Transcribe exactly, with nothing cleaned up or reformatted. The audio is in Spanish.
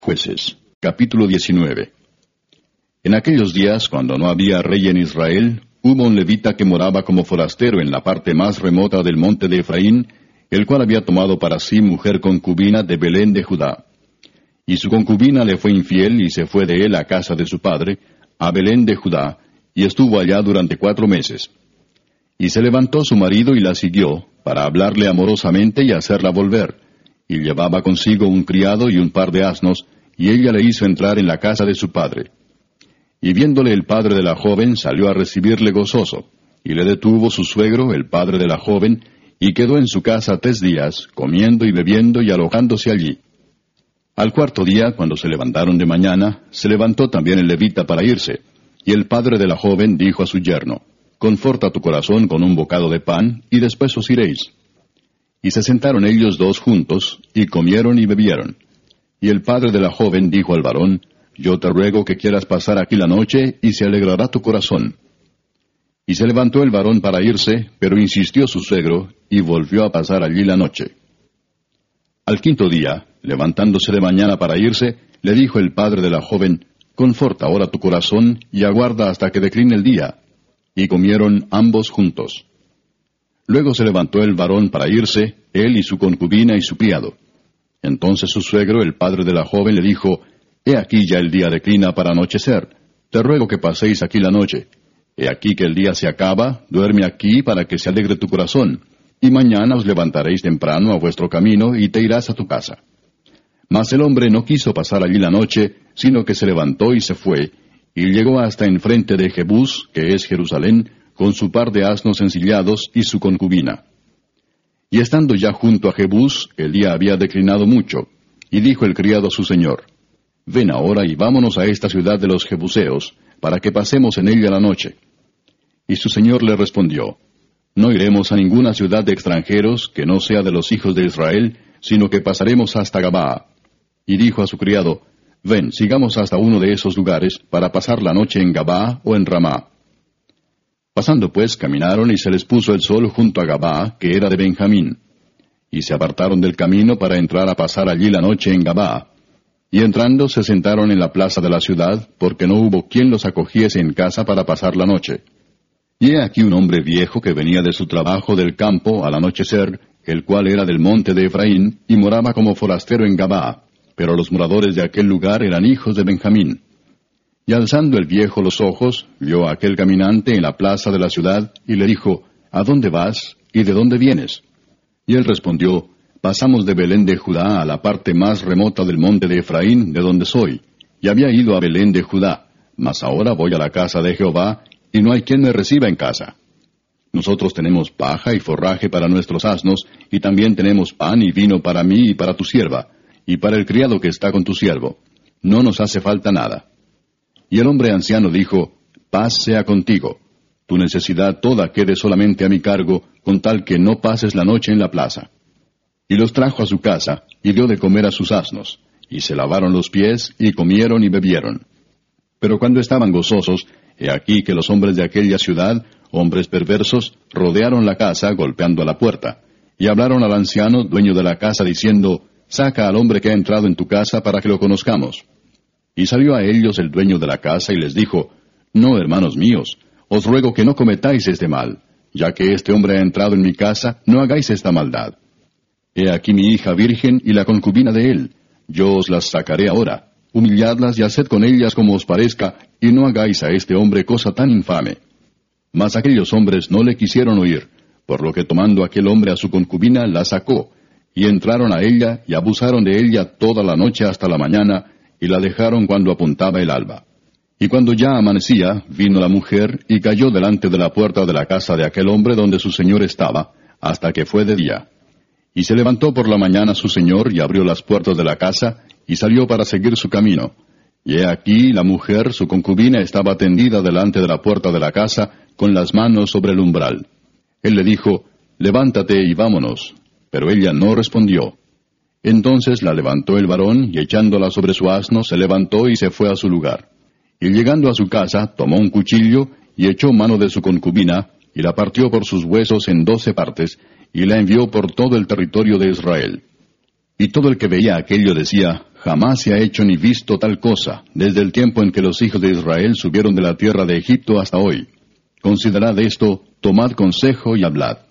Jueces, capítulo diecinueve. En aquellos días, cuando no había rey en Israel, hubo un levita que moraba como forastero en la parte más remota del monte de Efraín, el cual había tomado para sí mujer concubina de Belén de Judá. Y su concubina le fue infiel y se fue de él a casa de su padre, a Belén de Judá, y estuvo allá durante cuatro meses. Y se levantó su marido y la siguió, para hablarle amorosamente y hacerla volver, y llevaba consigo un criado y un par de asnos, y ella le hizo entrar en la casa de su padre. Y viéndole el padre de la joven, salió a recibirle gozoso, y le detuvo su suegro, el padre de la joven, y quedó en su casa tres días, comiendo y bebiendo y alojándose allí. Al cuarto día, cuando se levantaron de mañana, se levantó también el levita para irse, y el padre de la joven dijo a su yerno, «Conforta tu corazón con un bocado de pan, y después os iréis». Y se sentaron ellos dos juntos, y comieron y bebieron. Y el padre de la joven dijo al varón, «Yo te ruego que quieras pasar aquí la noche, y se alegrará tu corazón». Y se levantó el varón para irse, pero insistió su suegro, y volvió a pasar allí la noche. Al quinto día, levantándose de mañana para irse, le dijo el padre de la joven, «Conforta ahora tu corazón, y aguarda hasta que decline el día». Y comieron ambos juntos. Luego se levantó el varón para irse, él y su concubina y su criado. Entonces su suegro, el padre de la joven, le dijo, «He aquí ya el día declina para anochecer. Te ruego que paséis aquí la noche. He aquí que el día se acaba, duerme aquí para que se alegre tu corazón, y mañana os levantaréis temprano a vuestro camino y te irás a tu casa». Mas el hombre no quiso pasar allí la noche, sino que se levantó y se fue, y llegó hasta enfrente de Jebús, que es Jerusalén, con su par de asnos ensillados y su concubina. Y estando ya junto a Jebús, el día había declinado mucho, y dijo el criado a su señor, «Ven ahora y vámonos a esta ciudad de los Jebuseos, para que pasemos en ella la noche». Y su señor le respondió, «No iremos a ninguna ciudad de extranjeros que no sea de los hijos de Israel, sino que pasaremos hasta Gabaa». Y dijo a su criado, «Ven, sigamos hasta uno de esos lugares, para pasar la noche en Gabaa o en Ramá». Pasando pues, caminaron y se les puso el sol junto a Gabaa, que era de Benjamín. Y se apartaron del camino para entrar a pasar allí la noche en Gabaa. Y entrando se sentaron en la plaza de la ciudad, porque no hubo quien los acogiese en casa para pasar la noche. Y he aquí un hombre viejo que venía de su trabajo del campo al anochecer, el cual era del monte de Efraín, y moraba como forastero en Gabaa, pero los moradores de aquel lugar eran hijos de Benjamín. Y alzando el viejo los ojos, vio a aquel caminante en la plaza de la ciudad, y le dijo, «¿A dónde vas, y de dónde vienes?» Y él respondió, «Pasamos de Belén de Judá a la parte más remota del monte de Efraín, de donde soy, y había ido a Belén de Judá, mas ahora voy a la casa de Jehová, y no hay quien me reciba en casa. Nosotros tenemos paja y forraje para nuestros asnos, y también tenemos pan y vino para mí y para tu sierva, y para el criado que está con tu siervo. No nos hace falta nada». Y el hombre anciano dijo, «Paz sea contigo. Tu necesidad toda quede solamente a mi cargo, con tal que no pases la noche en la plaza». Y los trajo a su casa, y dio de comer a sus asnos, y se lavaron los pies, y comieron y bebieron. Pero cuando estaban gozosos, he aquí que los hombres de aquella ciudad, hombres perversos, rodearon la casa, golpeando a la puerta, y hablaron al anciano, dueño de la casa, diciendo, «Saca al hombre que ha entrado en tu casa para que lo conozcamos». Y salió a ellos el dueño de la casa y les dijo, «No, hermanos míos, os ruego que no cometáis este mal. Ya que este hombre ha entrado en mi casa, no hagáis esta maldad. He aquí mi hija virgen y la concubina de él. Yo os las sacaré ahora. Humilladlas y haced con ellas como os parezca, y no hagáis a este hombre cosa tan infame». Mas aquellos hombres no le quisieron oír, por lo que tomando aquel hombre a su concubina, la sacó, y entraron a ella y abusaron de ella toda la noche hasta la mañana, y la dejaron cuando apuntaba el alba. Y cuando ya amanecía, vino la mujer, y cayó delante de la puerta de la casa de aquel hombre donde su señor estaba, hasta que fue de día. Y se levantó por la mañana su señor, y abrió las puertas de la casa, y salió para seguir su camino. Y he aquí la mujer, su concubina, estaba tendida delante de la puerta de la casa, con las manos sobre el umbral. Él le dijo, «Levántate y vámonos». Pero ella no respondió. Entonces la levantó el varón, y echándola sobre su asno, se levantó y se fue a su lugar. Y llegando a su casa, tomó un cuchillo, y echó mano de su concubina, y la partió por sus huesos en doce partes, y la envió por todo el territorio de Israel. Y todo el que veía aquello decía, jamás se ha hecho ni visto tal cosa, desde el tiempo en que los hijos de Israel subieron de la tierra de Egipto hasta hoy. Considerad esto, tomad consejo y hablad.